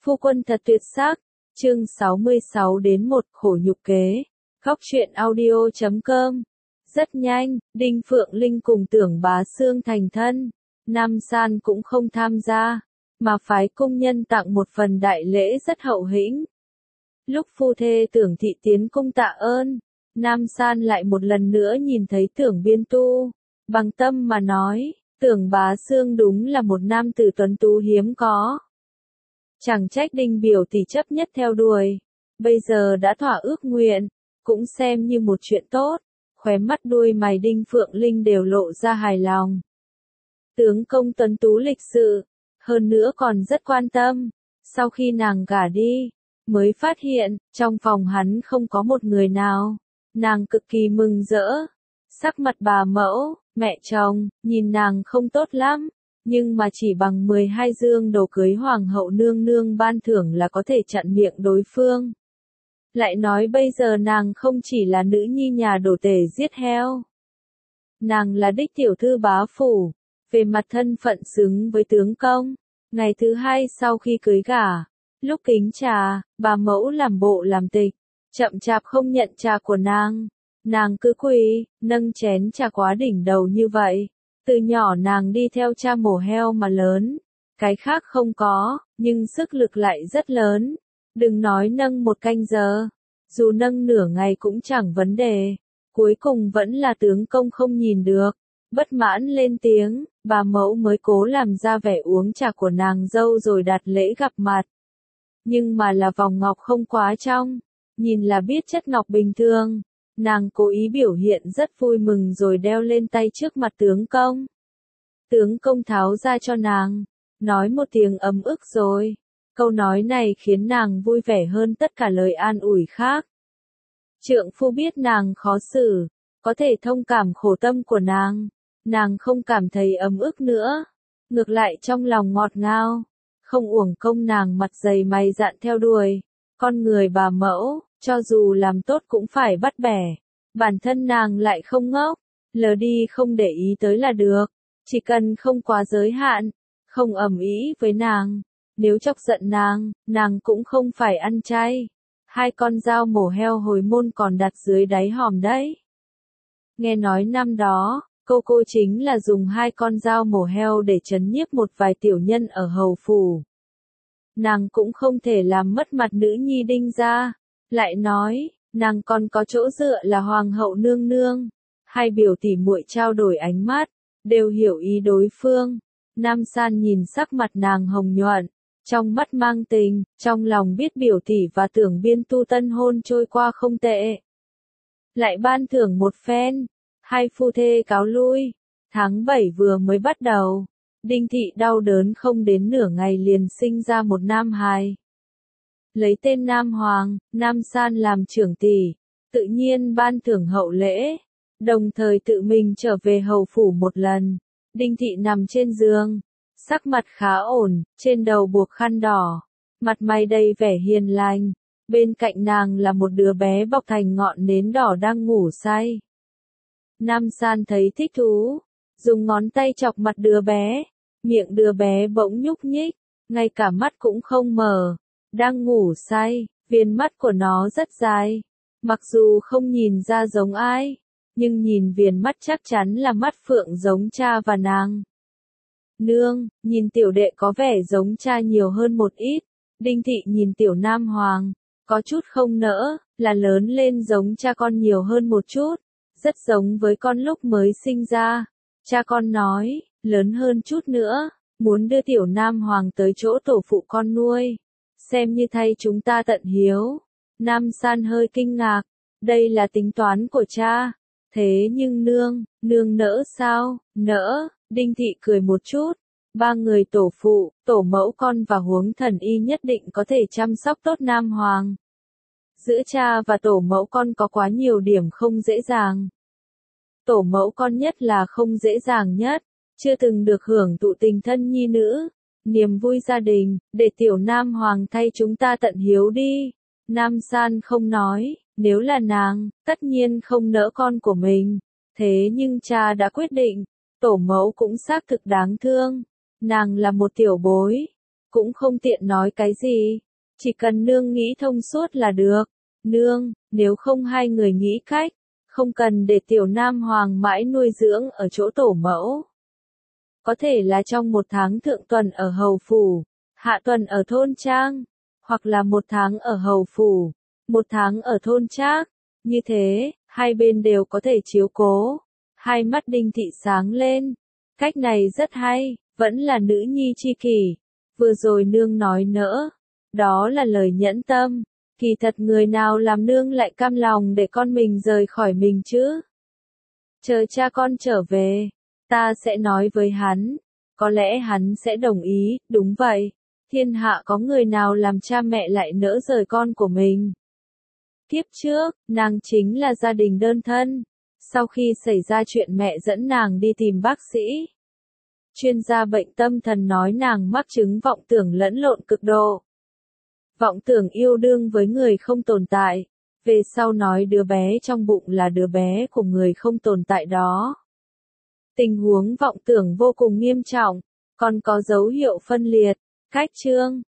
Phu quân thật tuyệt sắc. Chương 66 đến 1 khổ nhục kế. Góc truyện audio.com. Rất nhanh, Đinh Phượng Linh cùng Tưởng Bá Xương thành thân. Nam San cũng không tham gia, mà phái cung nhân tặng một phần đại lễ rất hậu hĩnh. Lúc phu thê Tưởng Thị tiến cung tạ ơn, Nam San lại một lần nữa nhìn thấy Tưởng Biên Tu, bằng tâm mà nói, Tưởng Bá Xương đúng là một nam tử tuấn tú hiếm có. Chẳng trách Đinh biểu tỷ chấp nhất theo đuổi, bây giờ đã thỏa ước nguyện, cũng xem như một chuyện tốt. Khóe mắt đuôi mày Đinh Phượng Linh đều lộ ra hài lòng. Tướng công tuấn tú lịch sự, hơn nữa còn rất quan tâm. Sau khi nàng gả đi, mới phát hiện, trong phòng hắn không có một người nào. Nàng cực kỳ mừng rỡ. Sắc mặt bà mẫu, mẹ chồng, nhìn nàng không tốt lắm, nhưng mà chỉ bằng 12 dương đồ cưới hoàng hậu nương nương ban thưởng là có thể chặn miệng đối phương. Lại nói bây giờ nàng không chỉ là nữ nhi nhà đổ tể giết heo. Nàng là đích tiểu thư bá phủ, về mặt thân phận xứng với tướng công. Ngày thứ hai sau khi cưới gả, lúc kính trà, bà mẫu làm bộ làm tịch, chậm chạp không nhận trà của nàng. Nàng cứ quỳ, nâng chén trà quá đỉnh đầu như vậy. Từ nhỏ nàng đi theo cha mổ heo mà lớn, cái khác không có, nhưng sức lực lại rất lớn. Đừng nói nâng một canh giờ, dù nâng nửa ngày cũng chẳng vấn đề. Cuối cùng vẫn là tướng công không nhìn được, bất mãn lên tiếng, bà mẫu mới cố làm ra vẻ uống trà của nàng dâu rồi đặt lễ gặp mặt. Nhưng mà là vòng ngọc không quá trong, nhìn là biết chất ngọc bình thường. Nàng cố ý biểu hiện rất vui mừng rồi đeo lên tay trước mặt tướng công. Tướng công tháo ra cho nàng, nói một tiếng ấm ức rồi. Câu nói này khiến nàng vui vẻ hơn tất cả lời an ủi khác. Trượng phu biết nàng khó xử, có thể thông cảm khổ tâm của nàng không cảm thấy ấm ức nữa. Ngược lại trong lòng ngọt ngào, không uổng công nàng mặt dày mày dạn theo đuổi. Con người bà mẫu, cho dù làm tốt cũng phải bắt bẻ. Bản thân nàng lại không ngốc, lờ đi không để ý tới là được. Chỉ cần không quá giới hạn, không ầm ĩ với nàng. Nếu chọc giận nàng cũng không phải ăn chay. 2 con dao mổ heo hồi môn còn đặt dưới đáy hòm đấy. Nghe nói năm đó, cô chính là dùng 2 con dao mổ heo để trấn nhiếp một vài tiểu nhân ở hầu phủ. Nàng cũng không thể làm mất mặt nữ nhi Đinh gia. Lại nói, nàng còn có chỗ dựa là hoàng hậu nương nương. Hai biểu tỷ muội trao đổi ánh mắt, đều hiểu ý đối phương. Nam San nhìn sắc mặt nàng hồng nhuận, trong mắt mang tình, trong lòng biết biểu tỷ và Tưởng Biên Tu tân hôn trôi qua không tệ. Lại ban thưởng một phen, hai phu thê cáo lui. Tháng 7 vừa mới bắt đầu, Đinh Thị đau đớn không đến nửa ngày liền sinh ra một nam hài. Lấy tên Nam Hoàng, Nam San làm trưởng tỷ, tự nhiên ban thưởng hậu lễ, đồng thời tự mình trở về hầu phủ một lần. Đinh Thị nằm trên giường, sắc mặt khá ổn, trên đầu buộc khăn đỏ, mặt mày đầy vẻ hiền lành. Bên cạnh nàng là một đứa bé bọc thành ngọn nến đỏ đang ngủ say. Nam San thấy thích thú, dùng ngón tay chọc mặt đứa bé, miệng đứa bé bỗng nhúc nhích, ngay cả mắt cũng không mở. Đang ngủ say, viền mắt của nó rất dài. Mặc dù không nhìn ra giống ai, nhưng nhìn viền mắt chắc chắn là mắt phượng giống cha và nàng. Nương, nhìn tiểu đệ có vẻ giống cha nhiều hơn một ít. Đinh Thị nhìn tiểu Nam Hoàng, có chút không nỡ, là lớn lên giống cha con nhiều hơn một chút. Rất giống với con lúc mới sinh ra. Cha con nói, lớn hơn chút nữa, muốn đưa tiểu Nam Hoàng tới chỗ tổ phụ con nuôi. Xem như thay chúng ta tận hiếu. Nam San hơi kinh ngạc, đây là tính toán của cha. Thế nhưng nương nỡ sao? Nỡ. Đinh Thị cười một chút. 3 người tổ phụ, tổ mẫu con và huống thần y nhất định có thể chăm sóc tốt Nam Hoàng. Giữa cha và tổ mẫu con có quá nhiều điểm không dễ dàng. Tổ mẫu con nhất là không dễ dàng nhất, chưa từng được hưởng thụ tình thân nhi nữ. Niềm vui gia đình, để tiểu Nam Hoàng thay chúng ta tận hiếu đi. Nam San không nói, nếu là nàng, tất nhiên không nỡ con của mình. Thế nhưng cha đã quyết định, tổ mẫu cũng xác thực đáng thương. Nàng là một tiểu bối, cũng không tiện nói cái gì. Chỉ cần nương nghĩ thông suốt là được. Nương, nếu không hai người nghĩ cách, không cần để tiểu nam hoàng mãi nuôi dưỡng ở chỗ tổ mẫu. Có thể là trong một tháng thượng tuần ở hầu phủ, hạ tuần ở thôn trang, hoặc là một tháng ở hầu phủ, một tháng ở thôn trác. Như thế, hai bên đều có thể chiếu cố. Hai mắt Đinh Thị sáng lên. Cách này rất hay, vẫn là nữ nhi chi kỷ. Vừa rồi nương nói nỡ. Đó là lời nhẫn tâm. Kỳ thật người nào làm nương lại cam lòng để con mình rời khỏi mình chứ? Chờ cha con trở về, ta sẽ nói với hắn. Có lẽ hắn sẽ đồng ý, đúng vậy. Thiên hạ có người nào làm cha mẹ lại nỡ rời con của mình. Kiếp trước, nàng chính là gia đình đơn thân. Sau khi xảy ra chuyện mẹ dẫn nàng đi tìm bác sĩ. Chuyên gia bệnh tâm thần nói nàng mắc chứng vọng tưởng lẫn lộn cực độ. Vọng tưởng yêu đương với người không tồn tại. Về sau nói đứa bé trong bụng là đứa bé của người không tồn tại đó. Tình huống vọng tưởng vô cùng nghiêm trọng, còn có dấu hiệu phân liệt, cách chương.